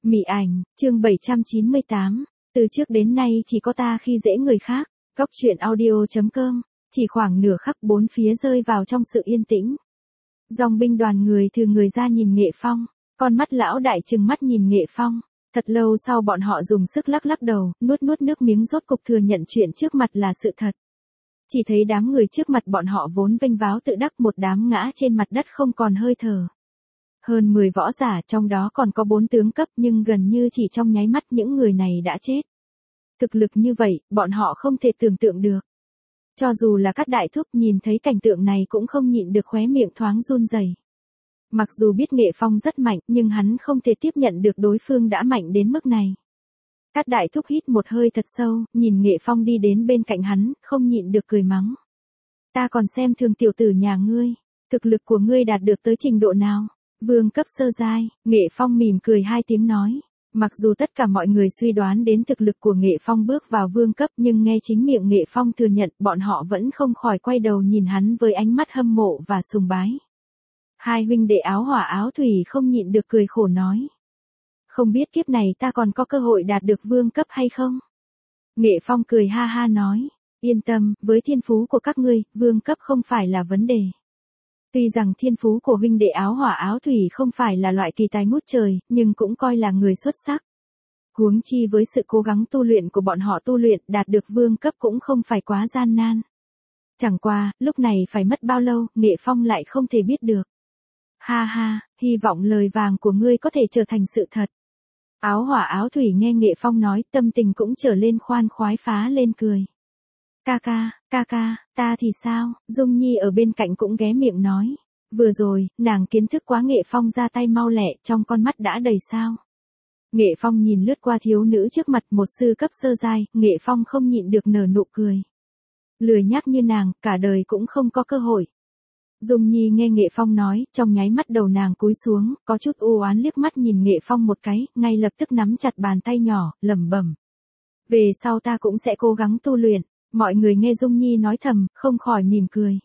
Mị ảnh, chương 798, từ trước đến nay chỉ có ta khi dễ người khác, góc truyện audio.com, chỉ khoảng nửa khắc bốn phía rơi vào trong sự yên tĩnh. Dòng binh đoàn người từ người ra nhìn Nghệ Phong, con mắt lão đại trừng mắt nhìn Nghệ Phong, thật lâu sau bọn họ dùng sức lắc lắc đầu, nuốt nước miếng rốt cục thừa nhận chuyện trước mặt là sự thật. Chỉ thấy đám người trước mặt bọn họ vốn vênh váo tự đắc một đám ngã trên mặt đất không còn hơi thở. Hơn 10 võ giả trong đó còn có 4 tướng cấp nhưng gần như chỉ trong nháy mắt những người này đã chết. Thực lực như vậy, bọn họ không thể tưởng tượng được. Cho dù là các đại thúc nhìn thấy cảnh tượng này cũng không nhịn được khóe miệng thoáng run rẩy. Mặc dù biết Nghệ Phong rất mạnh nhưng hắn không thể tiếp nhận được đối phương đã mạnh đến mức này. Các đại thúc hít một hơi thật sâu, nhìn Nghệ Phong đi đến bên cạnh hắn, không nhịn được cười mắng. Ta còn xem thường tiểu tử nhà ngươi, thực lực của ngươi đạt được tới trình độ nào? Vương cấp sơ giai, Nghệ Phong mỉm cười hai tiếng nói. Mặc dù tất cả mọi người suy đoán đến thực lực của Nghệ Phong bước vào vương cấp nhưng nghe chính miệng Nghệ Phong thừa nhận bọn họ vẫn không khỏi quay đầu nhìn hắn với ánh mắt hâm mộ và sùng bái. Hai huynh đệ áo hỏa áo thủy không nhịn được cười khổ nói. Không biết kiếp này ta còn có cơ hội đạt được vương cấp hay không? Nghệ Phong cười ha ha nói. Yên tâm, với thiên phú của các ngươi, vương cấp không phải là vấn đề. Tuy rằng thiên phú của huynh đệ áo hỏa áo thủy không phải là loại kỳ tài ngút trời, nhưng cũng coi là người xuất sắc. Huống chi với sự cố gắng tu luyện của bọn họ tu luyện đạt được vương cấp cũng không phải quá gian nan. Chẳng qua, lúc này phải mất bao lâu, Nghệ Phong lại không thể biết được. Ha ha, hy vọng lời vàng của ngươi có thể trở thành sự thật. Áo hỏa áo thủy nghe Nghệ Phong nói tâm tình cũng trở lên khoan khoái phá lên cười. Ca ca, ta thì sao? Dung Nhi ở bên cạnh cũng ghé miệng nói. Vừa rồi, nàng kiến thức quá Nghệ Phong ra tay mau lẹ, trong con mắt đã đầy sao. Nghệ Phong nhìn lướt qua thiếu nữ trước mặt một sư cấp sơ giai, Nghệ Phong không nhịn được nở nụ cười. Lười nhác như nàng, cả đời cũng không có cơ hội. Dung Nhi nghe Nghệ Phong nói, trong nháy mắt đầu nàng cúi xuống, có chút u oán liếc mắt nhìn Nghệ Phong một cái, ngay lập tức nắm chặt bàn tay nhỏ, lẩm bẩm. Về sau ta cũng sẽ cố gắng tu luyện. Mọi người nghe Dung Nhi nói thầm, không khỏi mỉm cười.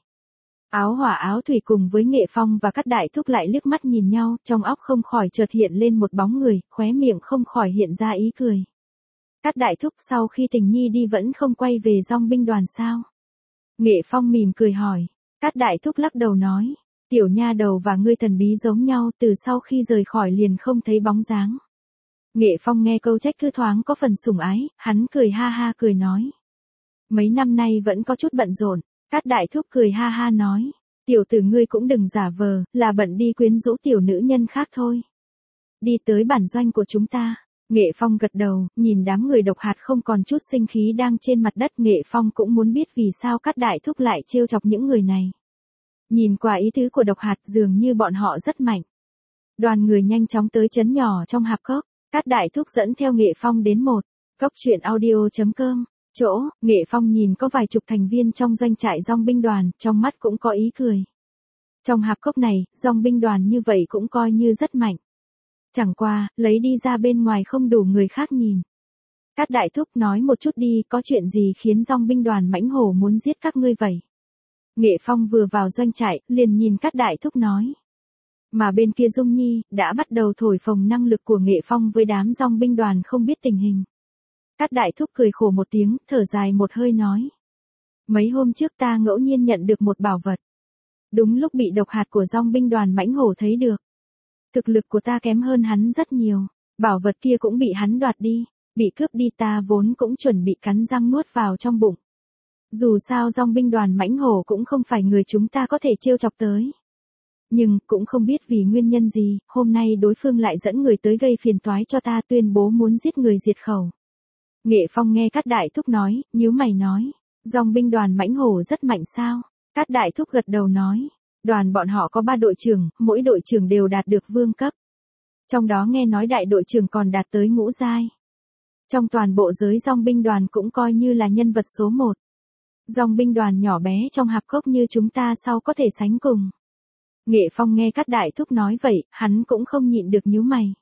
Áo hỏa áo thủy cùng với Nghệ Phong và các đại thúc lại liếc mắt nhìn nhau, trong óc không khỏi chợt hiện lên một bóng người, khóe miệng không khỏi hiện ra ý cười. Các đại thúc sau khi Tình Nhi đi vẫn không quay về dòng binh đoàn sao? Nghệ Phong mỉm cười hỏi. Các đại thúc lắc đầu nói. Tiểu nha đầu và ngươi thần bí giống nhau, từ sau khi rời khỏi liền không thấy bóng dáng. Nghệ Phong nghe câu trách cứ thoáng có phần sủng ái, hắn cười ha ha cười nói. Mấy năm nay vẫn có chút bận rộn, các đại thúc cười ha ha nói. Tiểu tử ngươi cũng đừng giả vờ, là bận đi quyến rũ tiểu nữ nhân khác thôi. Đi tới bản doanh của chúng ta. Nghệ Phong gật đầu, nhìn đám người độc hạt không còn chút sinh khí đang trên mặt đất. Nghệ Phong cũng muốn biết vì sao các đại thúc lại trêu chọc những người này. Nhìn qua ý tứ của độc hạt dường như bọn họ rất mạnh. Đoàn người nhanh chóng tới trấn nhỏ trong hạp cốc, các đại thúc dẫn theo Nghệ Phong đến một góc truyện audio.com. Chỗ, Nghệ Phong nhìn có vài chục thành viên trong doanh trại dòng binh đoàn, trong mắt cũng có ý cười. Trong hạp cốc này, dòng binh đoàn như vậy cũng coi như rất mạnh. Chẳng qua, lấy đi ra bên ngoài không đủ người khác nhìn. Các đại thúc nói một chút đi, có chuyện gì khiến dòng binh đoàn mãnh hổ muốn giết các ngươi vậy? Nghệ Phong vừa vào doanh trại, liền nhìn các đại thúc nói. Mà bên kia Dung Nhi, đã bắt đầu thổi phồng năng lực của Nghệ Phong với đám dòng binh đoàn không biết tình hình. Các đại thúc cười khổ một tiếng, thở dài một hơi nói. Mấy hôm trước ta ngẫu nhiên nhận được một bảo vật. Đúng lúc bị độc hạt của dòng binh đoàn mãnh hổ thấy được. Thực lực của ta kém hơn hắn rất nhiều, bảo vật kia cũng bị hắn đoạt đi, bị cướp đi ta vốn cũng chuẩn bị cắn răng nuốt vào trong bụng. Dù sao dòng binh đoàn mãnh hổ cũng không phải người chúng ta có thể trêu chọc tới. Nhưng, cũng không biết vì nguyên nhân gì, hôm nay đối phương lại dẫn người tới gây phiền toái cho ta tuyên bố muốn giết người diệt khẩu. Nghệ Phong nghe các đại thúc nói, nhíu mày nói, dòng binh đoàn mãnh hổ rất mạnh sao? Các đại thúc gật đầu nói, đoàn bọn họ có 3 đội trưởng, mỗi đội trưởng đều đạt được vương cấp. Trong đó nghe nói đại đội trưởng còn đạt tới ngũ giai. Trong toàn bộ giới dòng binh đoàn cũng coi như là nhân vật số 1. Dòng binh đoàn nhỏ bé trong hạp cốc như chúng ta sao có thể sánh cùng. Nghệ Phong nghe các đại thúc nói vậy, hắn cũng không nhịn được nhíu mày.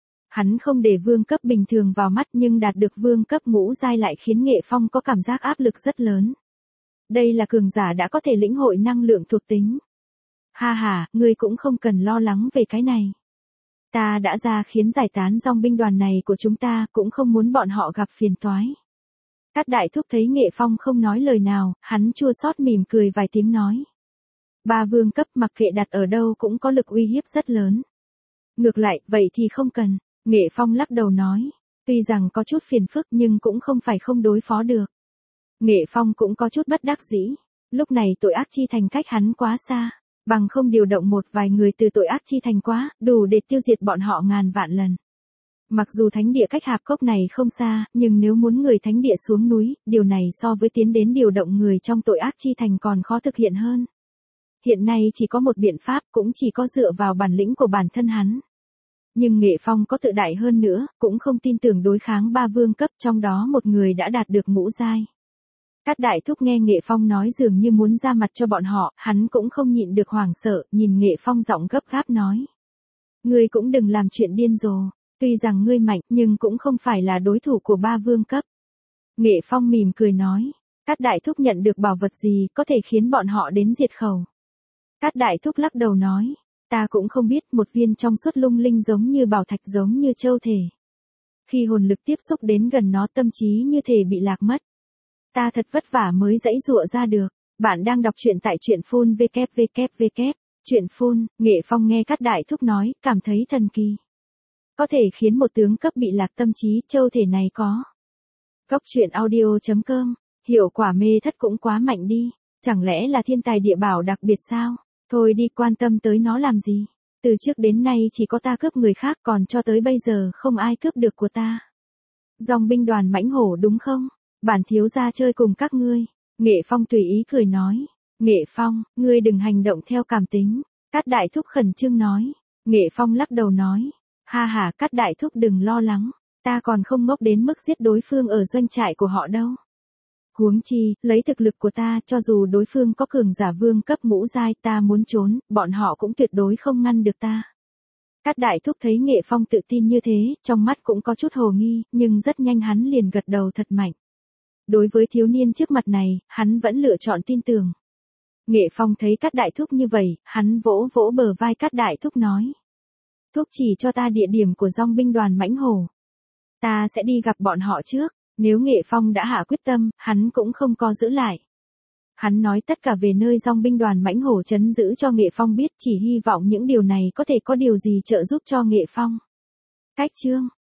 Hắn không để vương cấp bình thường vào mắt nhưng đạt được vương cấp ngũ giai lại khiến Nghệ Phong có cảm giác áp lực rất lớn. Đây là cường giả đã có thể lĩnh hội năng lượng thuộc tính. Ha ha, ngươi cũng không cần lo lắng về cái này. Ta đã ra khiến giải tán dòng binh đoàn này của chúng ta, cũng không muốn bọn họ gặp phiền toái. Các đại thúc thấy Nghệ Phong không nói lời nào, hắn chua xót mỉm cười vài tiếng nói. Ba vương cấp mặc kệ đặt ở đâu cũng có lực uy hiếp rất lớn. Ngược lại, vậy thì không cần. Nghệ Phong lắc đầu nói. Tuy rằng có chút phiền phức nhưng cũng không phải không đối phó được. Nghệ Phong cũng có chút bất đắc dĩ. Lúc này tội ác chi thành cách hắn quá xa. Bằng không điều động một vài người từ tội ác chi thành quá, đủ để tiêu diệt bọn họ ngàn vạn lần. Mặc dù thánh địa cách hạp cốc này không xa, nhưng nếu muốn người thánh địa xuống núi, điều này so với tiến đến điều động người trong tội ác chi thành còn khó thực hiện hơn. Hiện nay chỉ có một biện pháp, cũng chỉ có dựa vào bản lĩnh của bản thân hắn. Nhưng Nghệ Phong có tự đại hơn nữa, cũng không tin tưởng đối kháng ba vương cấp, trong đó một người đã đạt được ngũ giai. Các đại thúc nghe Nghệ Phong nói dường như muốn ra mặt cho bọn họ, hắn cũng không nhịn được hoảng sợ, nhìn Nghệ Phong giọng gấp gáp nói. Ngươi cũng đừng làm chuyện điên rồ, tuy rằng ngươi mạnh nhưng cũng không phải là đối thủ của ba vương cấp. Nghệ Phong mỉm cười nói, các đại thúc nhận được bảo vật gì có thể khiến bọn họ đến diệt khẩu. Các đại thúc lắc đầu nói, ta cũng không biết, một viên trong suốt lung linh giống như bảo thạch giống như châu thể. Khi hồn lực tiếp xúc đến gần nó tâm trí như thể bị lạc mất. Ta thật vất vả mới giãy giụa ra được. Bạn đang đọc truyện tại truyện phun www. Truyện phun, Nghệ Phong nghe các đại thúc nói, cảm thấy thần kỳ. Có thể khiến một tướng cấp bị lạc tâm trí, châu thể này có. Góc truyện audio.com, hiệu quả mê thất cũng quá mạnh đi. Chẳng lẽ là thiên tài địa bảo đặc biệt sao? Thôi đi, quan tâm tới nó làm gì? Từ trước đến nay chỉ có ta cướp người khác, còn cho tới bây giờ không ai cướp được của ta. Dòng binh đoàn mãnh hổ đúng không? Bản thiếu gia chơi cùng các ngươi. Nghệ Phong tùy ý cười nói. Nghệ Phong, ngươi đừng hành động theo cảm tính. Các đại thúc khẩn trương nói. Nghệ Phong lắc đầu nói. Ha ha, các đại thúc đừng lo lắng. Ta còn không ngốc đến mức giết đối phương ở doanh trại của họ đâu. Huống chi, lấy thực lực của ta, cho dù đối phương có cường giả vương cấp ngũ giai, ta muốn trốn, bọn họ cũng tuyệt đối không ngăn được ta. Các đại thúc thấy Nghệ Phong tự tin như thế, trong mắt cũng có chút hồ nghi, nhưng rất nhanh hắn liền gật đầu thật mạnh. Đối với thiếu niên trước mặt này, hắn vẫn lựa chọn tin tưởng. Nghệ Phong thấy các đại thúc như vậy, hắn vỗ vỗ bờ vai các đại thúc nói. Thúc chỉ cho ta địa điểm của dòng binh đoàn mãnh hổ. Ta sẽ đi gặp bọn họ trước. Nếu Nghệ Phong đã hạ quyết tâm, hắn cũng không có giữ lại. Hắn nói tất cả về nơi dòng binh đoàn mãnh hổ trấn giữ cho Nghệ Phong biết, chỉ hy vọng những điều này có thể có điều gì trợ giúp cho Nghệ Phong. Cách chương